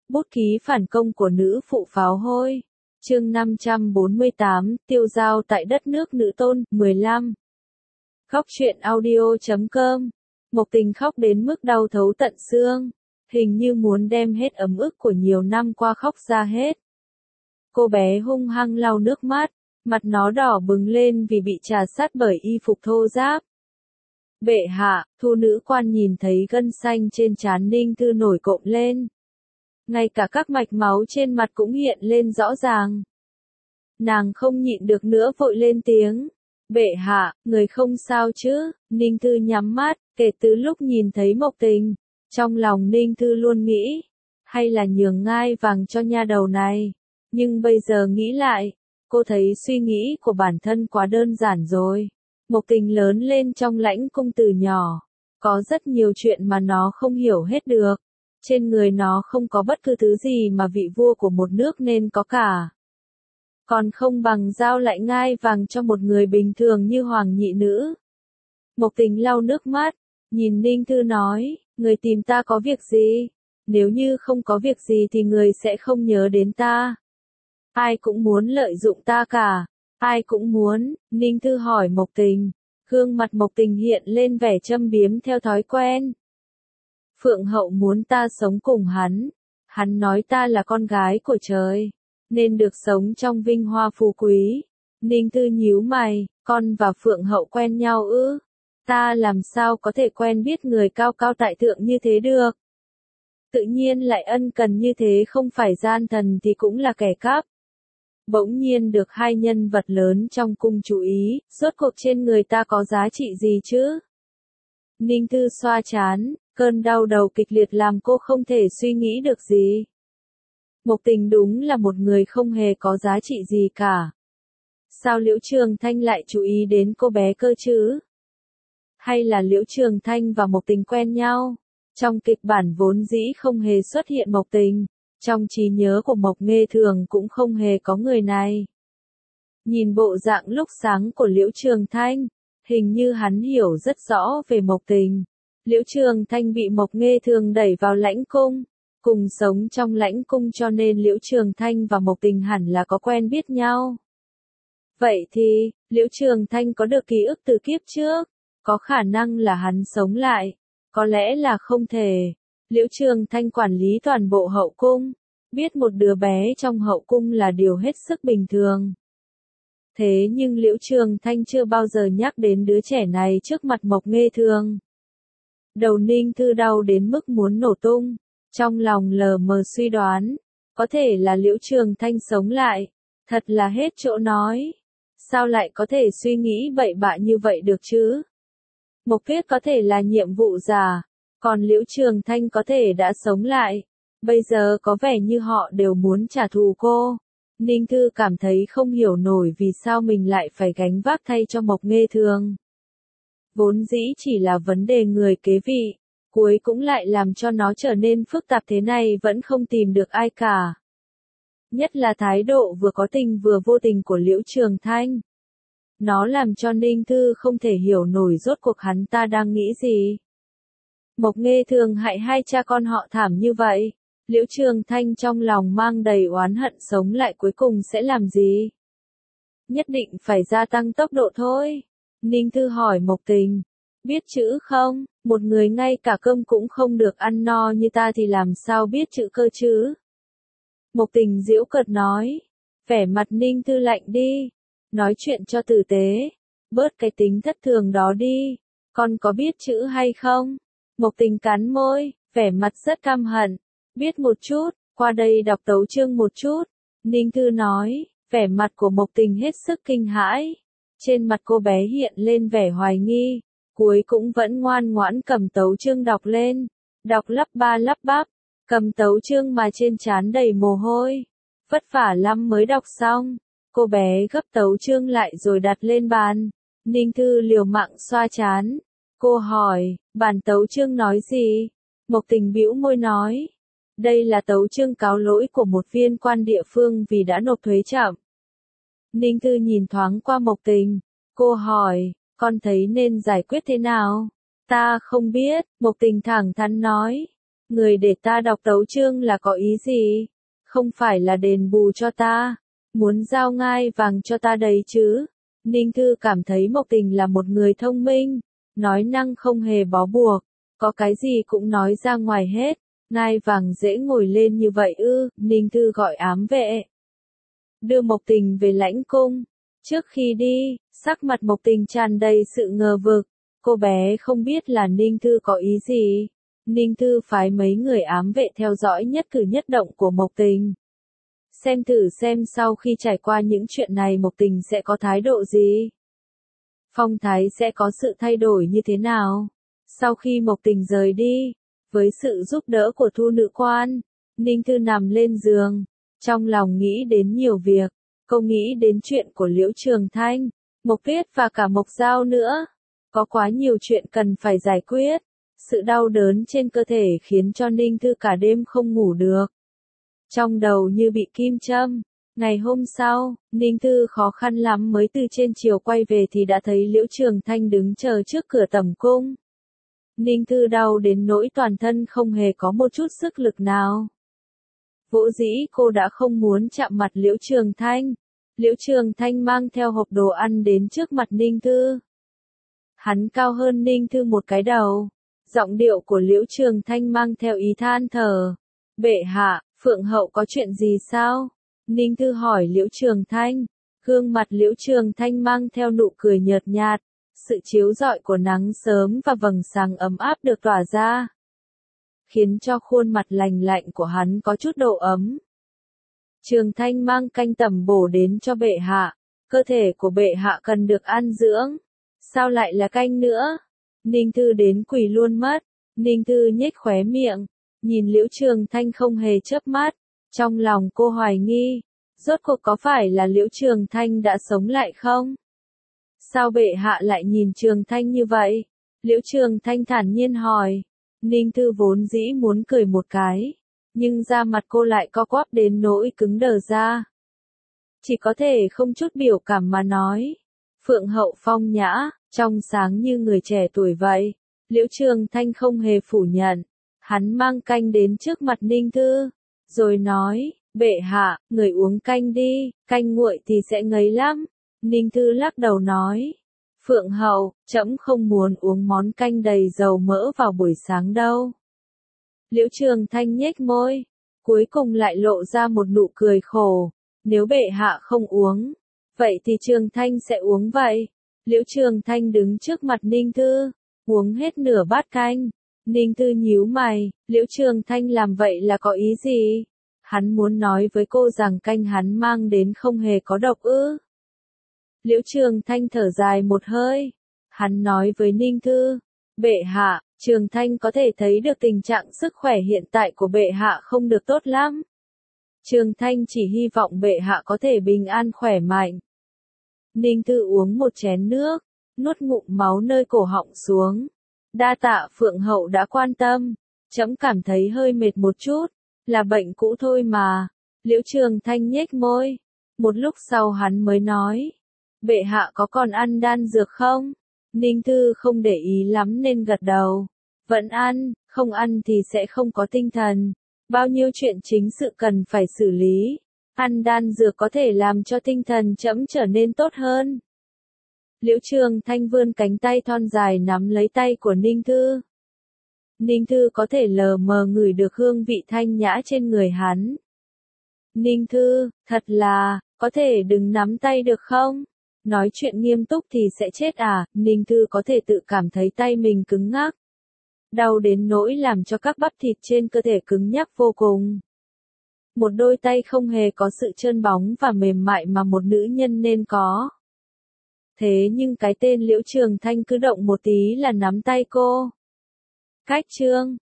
Bút ký phản công của nữ phụ pháo hôi. Chương 548, tiêu dao tại đất nước nữ tôn, 15. Khóc truyện audio.com. Mộc Tình khóc đến mức đau thấu tận xương, hình như muốn đem hết ấm ức của nhiều năm qua khóc ra hết. Cô bé hung hăng lau nước mắt, mặt nó đỏ bừng lên vì bị trà sát bởi y phục thô ráp. Bệ hạ, Thu nữ quan nhìn thấy gân xanh trên trán Ninh Thư nổi cộm lên. Ngay cả các mạch máu trên mặt cũng hiện lên rõ ràng. Nàng không nhịn được nữa vội lên tiếng. Bệ hạ, người không sao chứ? Ninh Thư nhắm mắt, kể từ lúc nhìn thấy Mộc Tình, trong lòng Ninh Thư luôn nghĩ, hay là nhường ngai vàng cho nha đầu này. Nhưng bây giờ nghĩ lại, cô thấy suy nghĩ của bản thân quá đơn giản rồi. Mộc Tình lớn lên trong lãnh cung từ nhỏ, có rất nhiều chuyện mà nó không hiểu hết được. Trên người nó không có bất cứ thứ gì mà vị vua của một nước nên có cả. Còn không bằng giao lại ngai vàng cho một người bình thường như Hoàng nhị nữ. Mộc Tình lau nước mắt, nhìn Ninh Thư nói, người tìm ta có việc gì? Nếu như không có việc gì thì người sẽ không nhớ đến ta. Ai cũng muốn lợi dụng ta cả. Ai cũng muốn, Ninh Thư hỏi Mộc Tình. Gương mặt Mộc Tình hiện lên vẻ châm biếm theo thói quen. Phượng hậu muốn ta sống cùng hắn. Hắn nói ta là con gái của trời, nên được sống trong vinh hoa phú quý. Ninh Thư nhíu mày, con và Phượng hậu quen nhau ư? Ta làm sao có thể quen biết người cao cao tại thượng như thế được? Tự nhiên lại ân cần như thế, không phải gian thần thì cũng là kẻ cắp. Bỗng nhiên được hai nhân vật lớn trong cung chú ý, rốt cuộc trên người ta có giá trị gì chứ? Ninh Thư xoa trán, cơn đau đầu kịch liệt làm cô không thể suy nghĩ được gì. Mộc Tình đúng là một người không hề có giá trị gì cả. Sao Liễu Trường Thanh lại chú ý đến cô bé cơ chứ? Hay là Liễu Trường Thanh và Mộc Tình quen nhau? Trong kịch bản vốn dĩ không hề xuất hiện Mộc Tình, trong trí nhớ của Mộc Nghê Thường cũng không hề có người này. Nhìn bộ dạng lúc sáng của Liễu Trường Thanh, hình như hắn hiểu rất rõ về Mộc Tình. Liễu Trường Thanh bị Mộc Nghê Thường đẩy vào lãnh cung, cùng sống trong lãnh cung, cho nên Liễu Trường Thanh và Mộc Tình hẳn là có quen biết nhau. Vậy thì, Liễu Trường Thanh có được ký ức từ kiếp trước? Có khả năng là hắn sống lại? Có lẽ là không thể. Liễu Trường Thanh quản lý toàn bộ hậu cung, biết một đứa bé trong hậu cung là điều hết sức bình thường. Thế nhưng Liễu Trường Thanh chưa bao giờ nhắc đến đứa trẻ này trước mặt Mộc Nghê Thường. Đầu Ninh Thư đau đến mức muốn nổ tung, trong lòng lờ mờ suy đoán, có thể là Liễu Trường Thanh sống lại, thật là hết chỗ nói. Sao lại có thể suy nghĩ bậy bạ như vậy được chứ? Mộc Tuyết có thể là nhiệm vụ giả, còn Liễu Trường Thanh có thể đã sống lại. Bây giờ có vẻ như họ đều muốn trả thù cô. Ninh Thư cảm thấy không hiểu nổi vì sao mình lại phải gánh vác thay cho Mộc Nghê Thường. Vốn dĩ chỉ là vấn đề người kế vị, cuối cũng lại làm cho nó trở nên phức tạp thế này, vẫn không tìm được ai cả. Nhất là thái độ vừa có tình vừa vô tình của Liễu Trường Thanh. Nó làm cho Ninh Thư không thể hiểu nổi rốt cuộc hắn ta đang nghĩ gì. Mộc Nghê Thường hại hai cha con họ thảm như vậy. Liễu Trường Thanh trong lòng mang đầy oán hận sống lại cuối cùng sẽ làm gì? Nhất định phải gia tăng tốc độ thôi. Ninh Thư hỏi Mộc Tình. Biết chữ không? Một người ngay cả cơm cũng không được ăn no như ta thì làm sao biết chữ cơ chứ? Mộc Tình giễu cợt nói. Vẻ mặt Ninh Thư lạnh đi. Nói chuyện cho tử tế. Bớt cái tính thất thường đó đi. Con có biết chữ hay không? Mộc Tình cắn môi, vẻ mặt rất căm hận. Biết một chút, qua đây đọc tấu chương một chút. Ninh Thư nói, vẻ mặt của Mộc Tình hết sức kinh hãi. Trên mặt cô bé hiện lên vẻ hoài nghi, cuối cũng vẫn ngoan ngoãn cầm tấu chương đọc lên. Đọc lắp ba lắp bắp, cầm tấu chương mà trên trán đầy mồ hôi. Vất vả lắm mới đọc xong. Cô bé gấp tấu chương lại rồi đặt lên bàn. Ninh Thư liều mạng xoa trán. Cô hỏi, bản tấu chương nói gì? Mộc Tình bĩu môi nói. Đây là tấu chương cáo lỗi của một viên quan địa phương vì đã nộp thuế chậm. Ninh Thư nhìn thoáng qua Mộc Tình. Cô hỏi, con thấy nên giải quyết thế nào? Ta không biết, Mộc Tình thẳng thắn nói. Người để ta đọc tấu chương là có ý gì? Không phải là đền bù cho ta, muốn giao ngai vàng cho ta đấy chứ. Ninh Thư cảm thấy Mộc Tình là một người thông minh, nói năng không hề bó buộc, có cái gì cũng nói ra ngoài hết. Ngai vàng dễ ngồi lên như vậy ư? Ninh Thư gọi ám vệ, đưa Mộc Tình về lãnh cung. Trước khi đi, sắc mặt Mộc Tình tràn đầy sự ngờ vực, cô bé không biết là Ninh Thư có ý gì. Ninh Thư phái mấy người ám vệ theo dõi nhất cử nhất động của Mộc Tình. Xem thử xem sau khi trải qua những chuyện này Mộc Tình sẽ có thái độ gì. Phong thái sẽ có sự thay đổi như thế nào. Sau khi Mộc Tình rời đi, với sự giúp đỡ của Thu nữ quan, Ninh Thư nằm lên giường, trong lòng nghĩ đến nhiều việc. Cô nghĩ đến chuyện của Liễu Trường Thanh, Mộc Tuyết và cả Mộc Giao nữa. Có quá nhiều chuyện cần phải giải quyết. Sự đau đớn trên cơ thể khiến cho Ninh Thư cả đêm không ngủ được. Trong đầu như bị kim châm. Ngày hôm sau, Ninh Thư khó khăn lắm mới từ trên chiều quay về thì đã thấy Liễu Trường Thanh đứng chờ trước cửa tẩm cung. Ninh Thư đau đến nỗi toàn thân không hề có một chút sức lực nào. Vỗ dĩ cô đã không muốn chạm mặt Liễu Trường Thanh. Liễu Trường Thanh mang theo hộp đồ ăn đến trước mặt Ninh Thư. Hắn cao hơn Ninh Thư một cái đầu. Giọng điệu của Liễu Trường Thanh mang theo ý than thở. Bệ hạ, Phượng hậu có chuyện gì sao? Ninh Thư hỏi Liễu Trường Thanh. Gương mặt Liễu Trường Thanh mang theo nụ cười nhợt nhạt. Sự chiếu rọi của nắng sớm và vầng sáng ấm áp được tỏa ra, khiến cho khuôn mặt lành lạnh của hắn có chút độ ấm. Trường Thanh mang canh tẩm bổ đến cho bệ hạ. Cơ thể của bệ hạ cần được an dưỡng. Sao lại là canh nữa? Ninh Thư đến quỳ luôn mất. Ninh Thư nhếch khóe miệng, nhìn Liễu Trường Thanh không hề chớp mắt. Trong lòng cô hoài nghi, rốt cuộc có phải là Liễu Trường Thanh đã sống lại không? Sao bệ hạ lại nhìn Trường Thanh như vậy? Liễu Trường Thanh thản nhiên hỏi. Ninh Thư vốn dĩ muốn cười một cái, nhưng da mặt cô lại co quắp đến nỗi cứng đờ ra. Chỉ có thể không chút biểu cảm mà nói. Phượng hậu phong nhã, trong sáng như người trẻ tuổi vậy. Liễu Trường Thanh không hề phủ nhận. Hắn mang canh đến trước mặt Ninh Thư, rồi nói, bệ hạ, người uống canh đi, canh nguội thì sẽ ngấy lắm. Ninh Thư lắc đầu nói, Phượng hậu, trẫm không muốn uống món canh đầy dầu mỡ vào buổi sáng đâu. Liễu Trường Thanh nhếch môi, cuối cùng lại lộ ra một nụ cười khổ. Nếu bệ hạ không uống, vậy thì Trường Thanh sẽ uống vậy. Liễu Trường Thanh đứng trước mặt Ninh Thư, uống hết nửa bát canh. Ninh Thư nhíu mày, Liễu Trường Thanh làm vậy là có ý gì? Hắn muốn nói với cô rằng canh hắn mang đến không hề có độc ư? Liễu Trường Thanh thở dài một hơi. Hắn nói với Ninh Thư, bệ hạ, Trường Thanh có thể thấy được tình trạng sức khỏe hiện tại của bệ hạ không được tốt lắm. Trường Thanh chỉ hy vọng bệ hạ có thể bình an khỏe mạnh. Ninh Thư uống một chén nước, nuốt ngụm máu nơi cổ họng xuống. Đa tạ Phượng hậu đã quan tâm, trẫm cảm thấy hơi mệt một chút, là bệnh cũ thôi mà. Liễu Trường Thanh nhếch môi. Một lúc sau hắn mới nói, bệ hạ có còn ăn đan dược không? Ninh Thư không để ý lắm nên gật đầu. Vẫn ăn, không ăn thì sẽ không có tinh thần. Bao nhiêu chuyện chính sự cần phải xử lý. Ăn đan dược có thể làm cho tinh thần trẫm trở nên tốt hơn. Liễu Trường Thanh vươn cánh tay thon dài nắm lấy tay của Ninh Thư. Ninh Thư có thể lờ mờ ngửi được hương vị thanh nhã trên người hắn. Ninh Thư, thật là, có thể đừng nắm tay được không? Nói chuyện nghiêm túc thì sẽ chết à? Ninh Thư có thể tự cảm thấy tay mình cứng ngắc. Đau đến nỗi làm cho các bắp thịt trên cơ thể cứng nhắc vô cùng. Một đôi tay không hề có sự trơn bóng và mềm mại mà một nữ nhân nên có. Thế nhưng cái tên Liễu Trường Thanh cứ động một tí là nắm tay cô. Cách chương